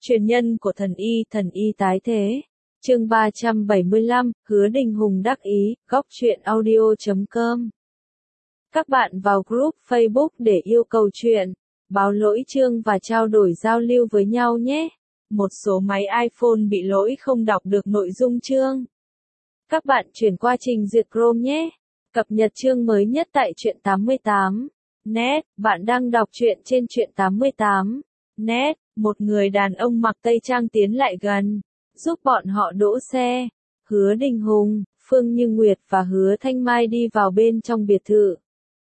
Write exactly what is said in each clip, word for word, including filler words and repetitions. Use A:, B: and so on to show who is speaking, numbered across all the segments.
A: Truyền nhân của thần y, thần y tái thế. Chương ba trăm bảy mươi lăm, Hứa Đình Hùng đắc ý, góc truyện audio chấm com. Các bạn vào group Facebook để yêu cầu chuyện, báo lỗi chương và trao đổi giao lưu với nhau nhé. Một số máy iPhone bị lỗi không đọc được nội dung chương. Các bạn chuyển qua trình duyệt Chrome nhé. Cập nhật chương mới nhất tại truyện tám mươi tám. Net, bạn đang đọc truyện trên truyện tám mươi tám. Net, một người đàn ông mặc tây trang tiến lại gần, giúp bọn họ đỗ xe. Hứa Đình Hùng, Phương Như Nguyệt và Hứa Thanh Mai đi vào bên trong biệt thự.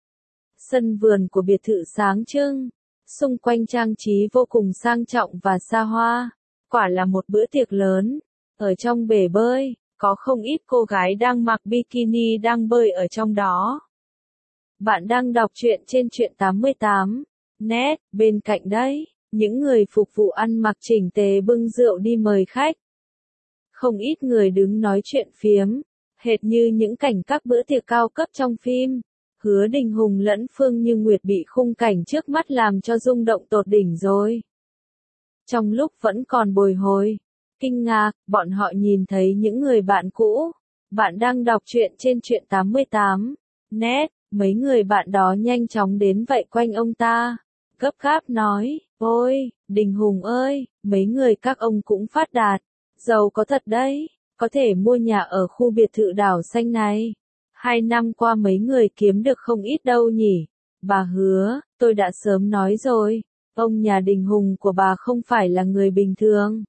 A: Sân vườn của biệt thự sáng trưng, xung quanh trang trí vô cùng sang trọng và xa hoa. Quả là một bữa tiệc lớn. Ở trong bể bơi, có không ít cô gái đang mặc bikini đang bơi ở trong đó. Bạn đang đọc truyện trên truyện tám mươi tám. Net, bên cạnh đấy, những người phục vụ ăn mặc chỉnh tề bưng rượu đi mời khách. Không ít người đứng nói chuyện phiếm, hệt như những cảnh các bữa tiệc cao cấp trong phim. Hứa Đình Hùng lẫn Phương Như Nguyệt bị khung cảnh trước mắt làm cho rung động tột đỉnh rồi. Trong lúc vẫn còn bồi hồi, kinh ngạc, bọn họ nhìn thấy những người bạn cũ. Bạn đang đọc truyện trên truyện tám mươi tám. Net, mấy người bạn đó nhanh chóng đến vây quanh ông ta. Gấp gáp nói, ôi, Đình Hùng ơi, mấy người các ông cũng phát đạt, giàu có thật đấy, có thể mua nhà ở khu biệt thự đảo xanh này. Hai năm qua mấy người kiếm được không ít đâu nhỉ. Bà Hứa, tôi đã sớm nói rồi, ông nhà Đình Hùng của bà không phải là người bình thường.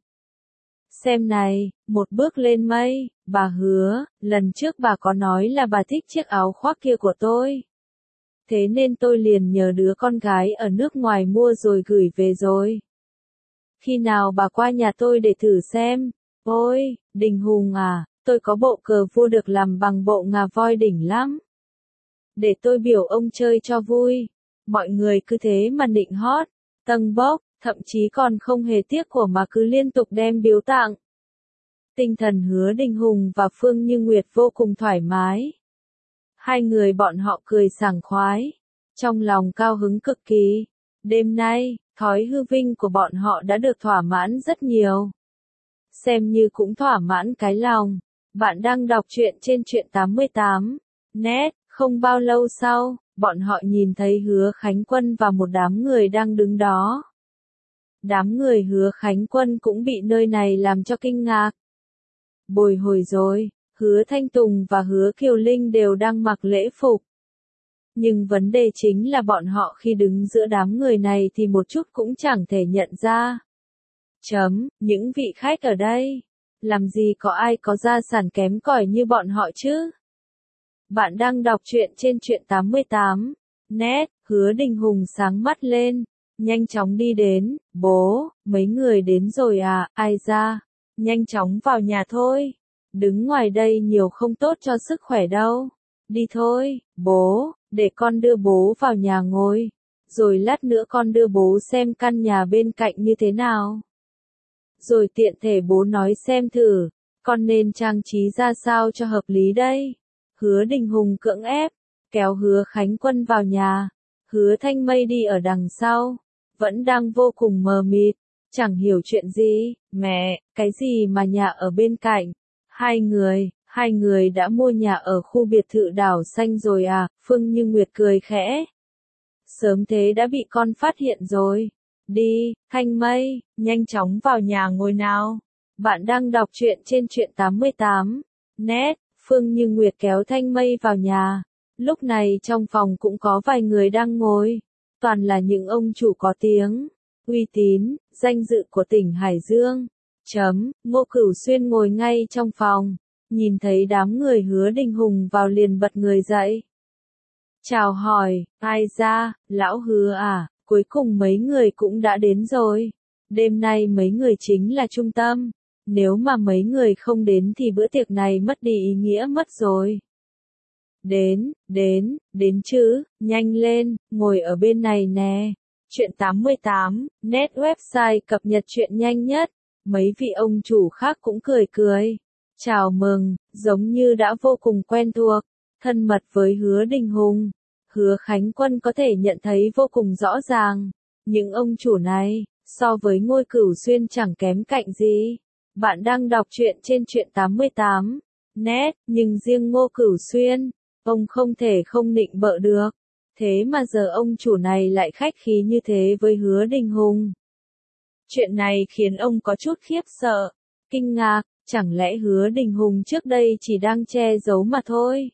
A: Xem này, một bước lên mây, bà Hứa, lần trước bà có nói là bà thích chiếc áo khoác kia của tôi. Thế nên tôi liền nhờ đứa con gái ở nước ngoài mua rồi gửi về rồi. Khi nào bà qua nhà tôi để thử xem. Ôi, Đình Hùng à, tôi có bộ cờ vua được làm bằng bộ ngà voi đỉnh lắm. Để tôi biểu ông chơi cho vui. Mọi người cứ thế mà nịnh hót, tâng bốc, thậm chí còn không hề tiếc của mà cứ liên tục đem biếu tặng. Tinh thần Hứa Đình Hùng và Phương Như Nguyệt vô cùng thoải mái. Hai người bọn họ cười sảng khoái, trong lòng cao hứng cực kỳ. Đêm nay, thói hư vinh của bọn họ đã được thỏa mãn rất nhiều. Xem như cũng thỏa mãn cái lòng. Bạn đang đọc truyện trên truyện tám mươi tám. Net, không bao lâu sau, bọn họ nhìn thấy Hứa Khánh Quân và một đám người đang đứng đó. Đám người Hứa Khánh Quân cũng bị nơi này làm cho kinh ngạc. Bồi hồi rồi. Hứa Thanh Tùng và Hứa Kiều Linh đều đang mặc lễ phục. Nhưng vấn đề chính là bọn họ khi đứng giữa đám người này thì một chút cũng chẳng thể nhận ra. Chấm, những vị khách ở đây, làm gì có ai có gia sản kém cỏi như bọn họ chứ? Bạn đang đọc truyện trên truyện tám mươi tám. Net, Hứa Đình Hùng sáng mắt lên, nhanh chóng đi đến, bố, mấy người đến rồi à, ai ra, nhanh chóng vào nhà thôi. Đứng ngoài đây nhiều không tốt cho sức khỏe đâu. Đi thôi, bố, để con đưa bố vào nhà ngồi. Rồi lát nữa con đưa bố xem căn nhà bên cạnh như thế nào. Rồi tiện thể bố nói xem thử, con nên trang trí ra sao cho hợp lý đây. Hứa Đình Hùng cưỡng ép, kéo Hứa Khánh Quân vào nhà. Hứa Thanh Mây đi ở đằng sau, vẫn đang vô cùng mờ mịt, chẳng hiểu chuyện gì. Mẹ, cái gì mà nhà ở bên cạnh? Hai người, hai người đã mua nhà ở khu biệt thự đảo xanh rồi à, Phương Như Nguyệt cười khẽ. Sớm thế đã bị con phát hiện rồi. Đi, Thanh Mây, nhanh chóng vào nhà ngồi nào. Bạn đang đọc truyện trên truyện tám mươi tám. Net, Phương Như Nguyệt kéo Thanh Mây vào nhà. Lúc này trong phòng cũng có vài người đang ngồi. Toàn là những ông chủ có tiếng, uy tín, danh dự của tỉnh Hải Dương. Chấm, Ngô Cửu Xuyên ngồi ngay trong phòng, nhìn thấy đám người Hứa Đình Hùng vào liền bật người dậy. Chào hỏi, ai ra, lão Hứa à, cuối cùng mấy người cũng đã đến rồi. Đêm nay mấy người chính là trung tâm, nếu mà mấy người không đến thì bữa tiệc này mất đi ý nghĩa mất rồi. Đến, đến, đến chứ, nhanh lên, ngồi ở bên này nè. Truyện tám mươi tám, Net website cập nhật truyện nhanh nhất. Mấy vị ông chủ khác cũng cười cười. Chào mừng, giống như đã vô cùng quen thuộc, thân mật với Hứa Đình Hùng. Hứa Khánh Quân có thể nhận thấy vô cùng rõ ràng. Những ông chủ này, so với Ngôi Cửu Xuyên chẳng kém cạnh gì. Bạn đang đọc truyện trên truyện tám mươi tám net, nhưng riêng Ngô Cửu Xuyên, ông không thể không nịnh bợ được. Thế mà giờ ông chủ này lại khách khí như thế với Hứa Đình Hùng. Chuyện này khiến ông có chút khiếp sợ, kinh ngạc, chẳng lẽ Hứa Đình Hùng trước đây chỉ đang che giấu mà thôi.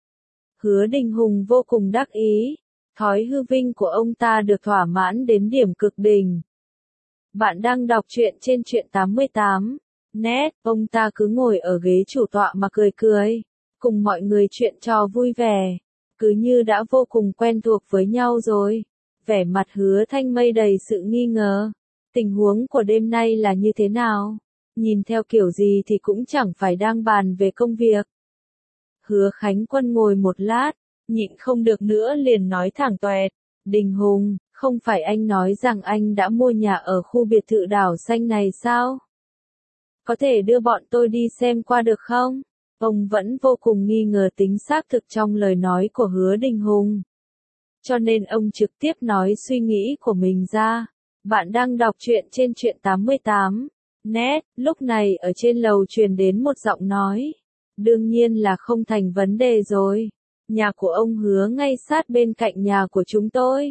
A: Hứa Đình Hùng vô cùng đắc ý, thói hư vinh của ông ta được thỏa mãn đến điểm cực đỉnh. Bạn đang đọc truyện trên truyện tám mươi tám net, ông ta cứ ngồi ở ghế chủ tọa mà cười cười, cùng mọi người chuyện trò vui vẻ, cứ như đã vô cùng quen thuộc với nhau rồi. Vẻ mặt Hứa Thanh Mây đầy sự nghi ngờ, tình huống của đêm nay là như thế nào? Nhìn theo kiểu gì thì cũng chẳng phải đang bàn về công việc. Hứa Khánh Quân ngồi một lát, nhịn không được nữa liền nói thẳng toẹt, Đình Hùng, không phải anh nói rằng anh đã mua nhà ở khu biệt thự đảo xanh này sao? Có thể đưa bọn tôi đi xem qua được không? Ông vẫn vô cùng nghi ngờ tính xác thực trong lời nói của Hứa Đình Hùng. Cho nên ông trực tiếp nói suy nghĩ của mình ra. Bạn đang đọc truyện trên truyện tám mươi tám net, lúc này ở trên lầu truyền đến một giọng nói. Đương nhiên là không thành vấn đề rồi. Nhà của ông Hứa ngay sát bên cạnh nhà của chúng tôi.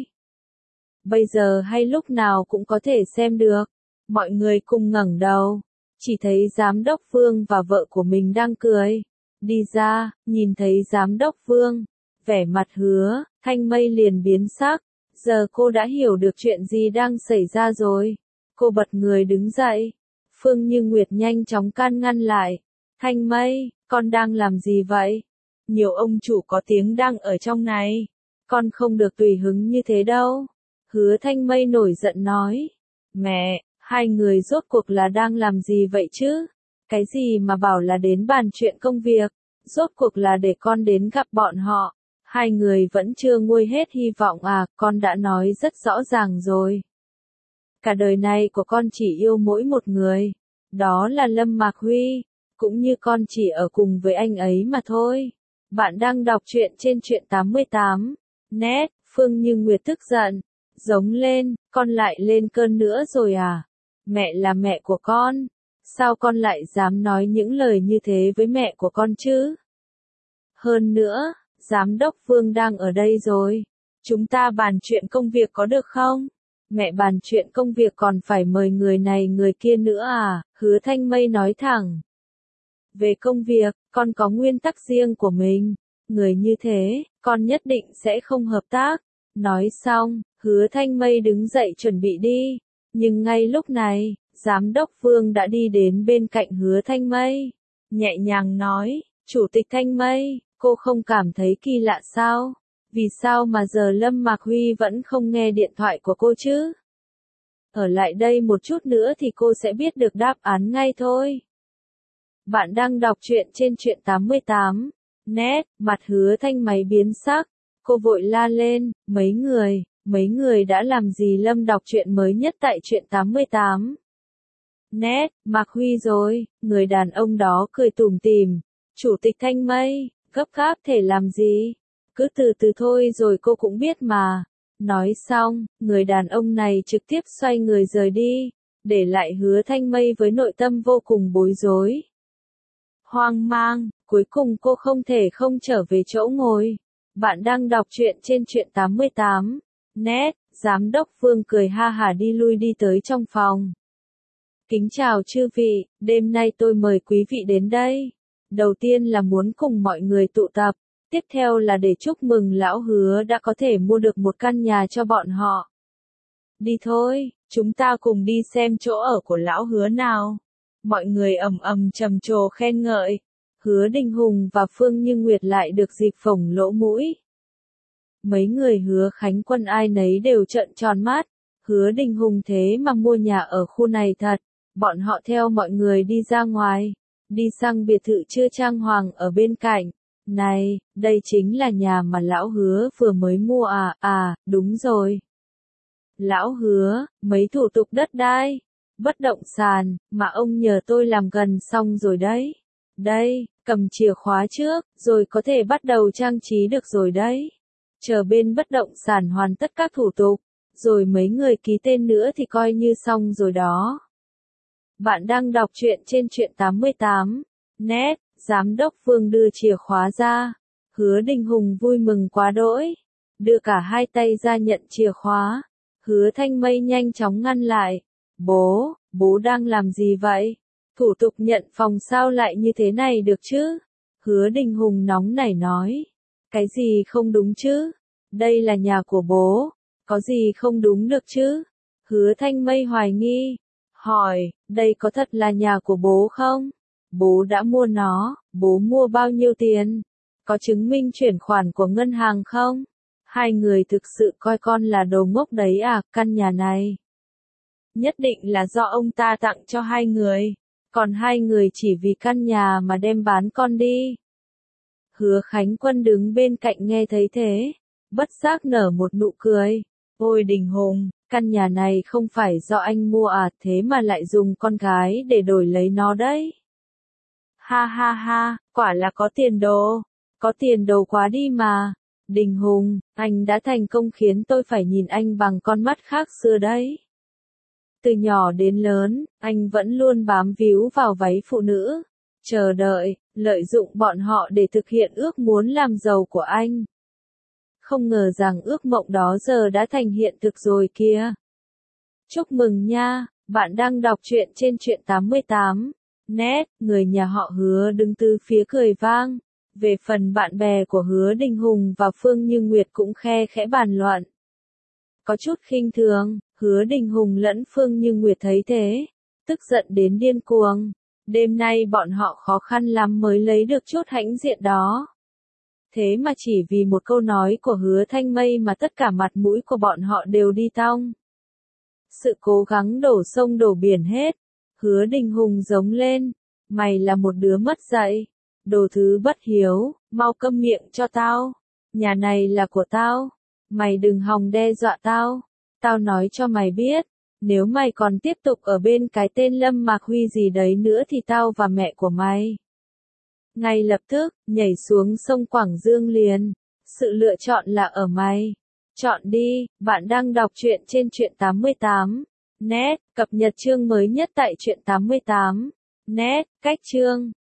A: Bây giờ hay lúc nào cũng có thể xem được. Mọi người cùng ngẩng đầu. Chỉ thấy giám đốc Vương và vợ của mình đang cười. Đi ra, nhìn thấy giám đốc Vương. Vẻ mặt Hứa Thanh Mây liền biến sắc. Giờ cô đã hiểu được chuyện gì đang xảy ra rồi. Cô bật người đứng dậy. Phương Như Nguyệt nhanh chóng can ngăn lại. Thanh Mây, con đang làm gì vậy? Nhiều ông chủ có tiếng đang ở trong này. Con không được tùy hứng như thế đâu. Hứa Thanh Mây nổi giận nói. Mẹ, hai người rốt cuộc là đang làm gì vậy chứ? Cái gì mà bảo là đến bàn chuyện công việc? Rốt cuộc là để con đến gặp bọn họ. Hai người vẫn chưa nguôi hết hy vọng à, con đã nói rất rõ ràng rồi. Cả đời này của con chỉ yêu mỗi một người. Đó là Lâm Mạc Huy. Cũng như con chỉ ở cùng với anh ấy mà thôi. Bạn đang đọc truyện trên truyện tám mươi tám net, Phương Như Nguyệt tức giận, giống lên, con lại lên cơn nữa rồi à? Mẹ là mẹ của con, sao con lại dám nói những lời như thế với mẹ của con chứ? Hơn nữa, giám đốc Phương đang ở đây rồi, chúng ta bàn chuyện công việc có được không? Mẹ bàn chuyện công việc còn phải mời người này người kia nữa à? Hứa Thanh Mây nói thẳng. Về công việc, con có nguyên tắc riêng của mình. Người như thế, con nhất định sẽ không hợp tác. Nói xong, Hứa Thanh Mây đứng dậy chuẩn bị đi. Nhưng ngay lúc này, giám đốc Vương đã đi đến bên cạnh Hứa Thanh Mây. Nhẹ nhàng nói, Chủ tịch Thanh Mây, cô không cảm thấy kỳ lạ sao? Vì sao mà giờ Lâm Mạc Huy vẫn không nghe điện thoại của cô chứ? Ở lại đây một chút nữa thì cô sẽ biết được đáp án ngay thôi. Bạn đang đọc truyện trên truyện tám mươi tám net, mặt Hứa Thanh Mây biến sắc, cô vội la lên, mấy người, mấy người đã làm gì? Lâm đọc truyện mới nhất tại truyện tám mươi tám net, Mạc Huy rồi, người đàn ông đó cười tủm tỉm, Chủ tịch Thanh Mây, gấp gáp thể làm gì? Cứ từ từ thôi rồi cô cũng biết mà. Nói xong, người đàn ông này trực tiếp xoay người rời đi, để lại Hứa Thanh Mây với nội tâm vô cùng bối rối. Hoang mang, cuối cùng cô không thể không trở về chỗ ngồi. Bạn đang đọc truyện trên truyện tám mươi tám net, giám đốc Vương cười ha hả đi lui đi tới trong phòng. Kính chào chư vị, đêm nay tôi mời quý vị đến đây. Đầu tiên là muốn cùng mọi người tụ tập, tiếp theo là để chúc mừng lão Hứa đã có thể mua được một căn nhà cho bọn họ. Đi thôi, chúng ta cùng đi xem chỗ ở của lão Hứa nào. Mọi người ầm ầm trầm trồ khen ngợi. Hứa Đình Hùng và Phương Như Nguyệt lại được dịp phồng lỗ mũi. Mấy người Hứa Khánh Quân ai nấy đều trợn tròn mắt. Hứa Đình Hùng thế mà mua nhà ở khu này thật. Bọn họ theo mọi người đi ra ngoài. Đi sang biệt thự chưa trang hoàng ở bên cạnh. Này, đây chính là nhà mà lão Hứa vừa mới mua à? À, đúng rồi. Lão Hứa, mấy thủ tục đất đai, bất động sản, mà ông nhờ tôi làm gần xong rồi đấy. Đây, cầm chìa khóa trước, rồi có thể bắt đầu trang trí được rồi đấy. Chờ bên bất động sản hoàn tất các thủ tục, rồi mấy người ký tên nữa thì coi như xong rồi đó. Bạn đang đọc truyện trên truyện tám mươi tám net, Giám đốc Vương đưa chìa khóa ra. Hứa Đình Hùng vui mừng quá đỗi, đưa cả hai tay ra nhận chìa khóa. Hứa Thanh Mây nhanh chóng ngăn lại. Bố, bố đang làm gì vậy? Thủ tục nhận phòng sao lại như thế này được chứ? Hứa Đình Hùng nóng nảy nói. Cái gì không đúng chứ? Đây là nhà của bố, có gì không đúng được chứ? Hứa Thanh Mây hoài nghi, hỏi, đây có thật là nhà của bố không? Bố đã mua nó, bố mua bao nhiêu tiền? Có chứng minh chuyển khoản của ngân hàng không? Hai người thực sự coi con là đồ ngốc đấy à, căn nhà này. Nhất định là do ông ta tặng cho hai người, còn hai người chỉ vì căn nhà mà đem bán con đi. Hứa Khánh Quân đứng bên cạnh nghe thấy thế, bất giác nở một nụ cười. Ôi Đình Hùng, căn nhà này không phải do anh mua à, thế mà lại dùng con gái để đổi lấy nó đấy. Ha ha ha, quả là có tiền đồ, có tiền đồ quá đi mà. Đình Hùng, anh đã thành công khiến tôi phải nhìn anh bằng con mắt khác xưa đấy. Từ nhỏ đến lớn, anh vẫn luôn bám víu vào váy phụ nữ, chờ đợi, lợi dụng bọn họ để thực hiện ước muốn làm giàu của anh. Không ngờ rằng ước mộng đó giờ đã thành hiện thực rồi kia. Chúc mừng nha, bạn đang đọc truyện trên truyện tám mươi tám net, người nhà họ Hứa đứng từ phía cười vang. Về phần bạn bè của Hứa Đình Hùng và Phương Như Nguyệt cũng khe khẽ bàn luận. Có chút khinh thường, Hứa Đình Hùng lẫn Phương Như Nguyệt thấy thế, tức giận đến điên cuồng. Đêm nay bọn họ khó khăn lắm mới lấy được chút hãnh diện đó. Thế mà chỉ vì một câu nói của Hứa Thanh Mây mà tất cả mặt mũi của bọn họ đều đi tong. Sự cố gắng đổ sông đổ biển hết. Hứa Đình Hùng giống lên. Mày là một đứa mất dạy. Đồ thứ bất hiếu, mau câm miệng cho tao. Nhà này là của tao. Mày đừng hòng đe dọa tao. Tao nói cho mày biết. Nếu mày còn tiếp tục ở bên cái tên Lâm Mạc Huy gì đấy nữa thì tao và mẹ của mày ngay lập tức, nhảy xuống sông Quảng Dương liền. Sự lựa chọn là ở mày. Chọn đi, bạn đang đọc truyện trên truyện tám mươi tám net, cập nhật chương mới nhất tại truyện tám mươi tám net, cách chương.